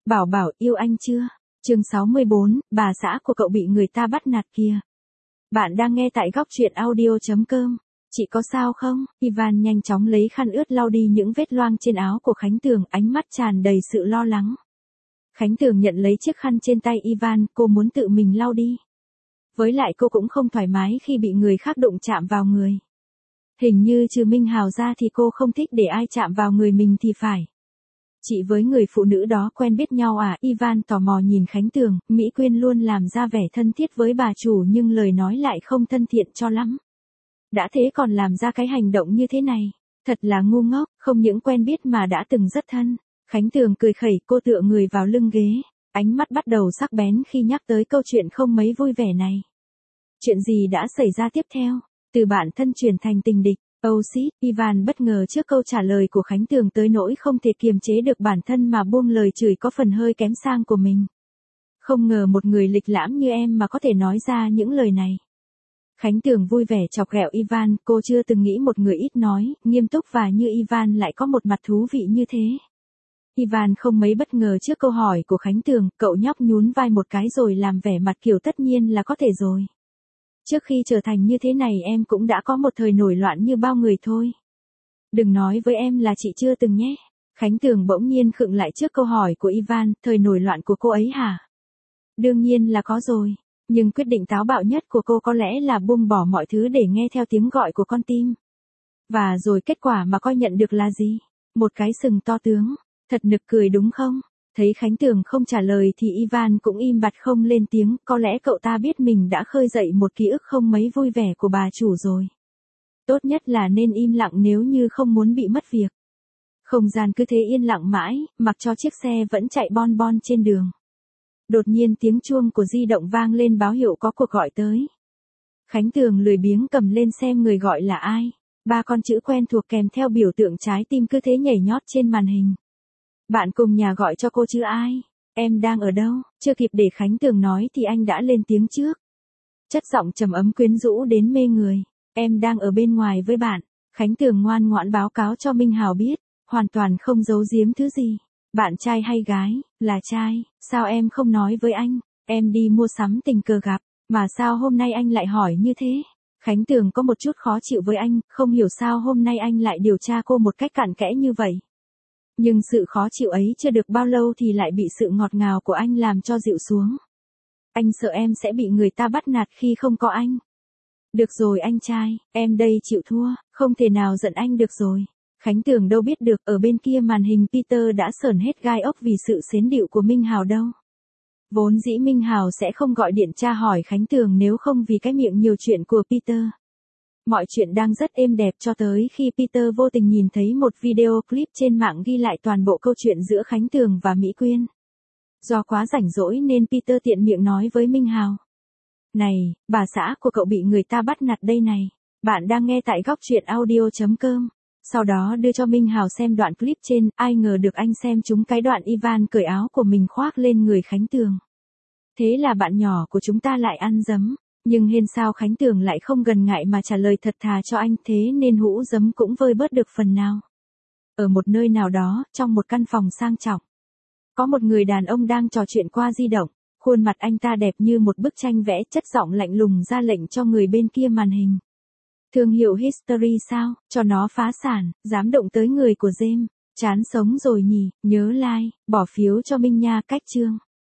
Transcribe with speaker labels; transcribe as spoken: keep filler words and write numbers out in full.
Speaker 1: Bảo bảo yêu anh chưa? Chương sáu mươi bốn, bà xã của cậu bị người ta bắt nạt kìa. Bạn đang nghe tại góc truyện audio.com. Chị có sao không? Ivan nhanh chóng lấy khăn ướt lau đi những vết loang trên áo của Khánh Tường, ánh mắt tràn đầy sự lo lắng. Khánh Tường nhận lấy chiếc khăn trên tay Ivan, cô muốn tự mình lau đi. Với lại cô cũng không thoải mái khi bị người khác đụng chạm vào người. Hình như trừ Minh Hào ra thì cô không thích để ai chạm vào người mình thì phải. Chị với người phụ nữ đó quen biết nhau à? Ivan tò mò nhìn Khánh Tường, Mỹ Quyên luôn làm ra vẻ thân thiết với bà chủ nhưng lời nói lại không thân thiện cho lắm. Đã thế còn làm ra cái hành động như thế này. Thật là ngu ngốc, không những quen biết mà đã từng rất thân. Khánh Tường cười khẩy, cô tựa người vào lưng ghế. Ánh mắt bắt đầu sắc bén khi nhắc tới câu chuyện không mấy vui vẻ này. Chuyện gì đã xảy ra tiếp theo? Từ bạn thân chuyển thành tình địch. Oh shit, Ivan bất ngờ trước câu trả lời của Khánh Tường tới nỗi không thể kiềm chế được bản thân mà buông lời chửi có phần hơi kém sang của mình. Không ngờ một người lịch lãm như em mà có thể nói ra những lời này. Khánh Tường vui vẻ chọc ghẹo Ivan, cô chưa từng nghĩ một người ít nói, nghiêm túc và như Ivan lại có một mặt thú vị như thế. Ivan không mấy bất ngờ trước câu hỏi của Khánh Tường, cậu nhóc nhún vai một cái rồi làm vẻ mặt kiểu tất nhiên là có thể rồi. Trước khi trở thành như thế này em cũng đã có một thời nổi loạn như bao người thôi. Đừng nói với em là chị chưa từng nhé. Khánh Tường bỗng nhiên khựng lại trước câu hỏi của Ivan, thời nổi loạn của cô ấy hả? Đương nhiên là có rồi, nhưng quyết định táo bạo nhất của cô có lẽ là buông bỏ mọi thứ để nghe theo tiếng gọi của con tim. Và rồi kết quả mà coi nhận được là gì? Một cái sừng to tướng, thật nực cười đúng không? Thấy Khánh Tường không trả lời thì Ivan cũng im bặt không lên tiếng, có lẽ cậu ta biết mình đã khơi dậy một ký ức không mấy vui vẻ của bà chủ rồi. Tốt nhất là nên im lặng nếu như không muốn bị mất việc. Không gian cứ thế yên lặng mãi, mặc cho chiếc xe vẫn chạy bon bon trên đường. Đột nhiên tiếng chuông của di động vang lên báo hiệu có cuộc gọi tới. Khánh Tường lười biếng cầm lên xem người gọi là ai. Ba con chữ quen thuộc kèm theo biểu tượng trái tim cứ thế nhảy nhót trên màn hình. Bạn cùng nhà gọi cho cô chứ ai? Em đang ở đâu? Chưa kịp để Khánh Tường nói thì anh đã lên tiếng trước. Chất giọng trầm ấm quyến rũ đến mê người. Em đang ở bên ngoài với bạn. Khánh Tường ngoan ngoãn báo cáo cho Minh Hào biết, hoàn toàn không giấu giếm thứ gì. Bạn trai hay gái? Là trai. Sao em không nói với anh? Em đi mua sắm tình cờ gặp, mà sao hôm nay anh lại hỏi như thế? Khánh Tường có một chút khó chịu với anh, không hiểu sao hôm nay anh lại điều tra cô một cách cặn kẽ như vậy. Nhưng sự khó chịu ấy chưa được bao lâu thì lại bị sự ngọt ngào của anh làm cho dịu xuống. Anh sợ em sẽ bị người ta bắt nạt khi không có anh. Được rồi anh trai, em đây chịu thua, không thể nào giận anh được rồi. Khánh Tường đâu biết được ở bên kia màn hình Peter đã sởn hết gai ốc vì sự xến điệu của Minh Hào đâu. Vốn dĩ Minh Hào sẽ không gọi điện tra hỏi Khánh Tường nếu không vì cái miệng nhiều chuyện của Peter. Mọi chuyện đang rất êm đẹp cho tới khi Peter vô tình nhìn thấy một video clip trên mạng ghi lại toàn bộ câu chuyện giữa Khánh Tường và Mỹ Quyên. Do quá rảnh rỗi nên Peter tiện miệng nói với Minh Hào. Này, bà xã của cậu bị người ta bắt nạt đây này. Bạn đang nghe tại góc truyện audio.com. Sau đó đưa cho Minh Hào xem đoạn clip trên, ai ngờ được anh xem trúng cái đoạn Ivan cởi áo của mình khoác lên người Khánh Tường. Thế là bạn nhỏ của chúng ta lại ăn dấm. Nhưng hên sao Khánh Tường lại không gần ngại mà trả lời thật thà cho anh, thế nên hũ giấm cũng vơi bớt được phần nào. Ở một nơi nào đó, trong một căn phòng sang trọng, có một người đàn ông đang trò chuyện qua di động, khuôn mặt anh ta đẹp như một bức tranh vẽ, chất giọng lạnh lùng ra lệnh cho người bên kia màn hình. Thương hiệu History sao, cho nó phá sản, dám động tới người của James, chán sống rồi nhỉ, nhớ like, bỏ phiếu cho Minh nha, cách chương.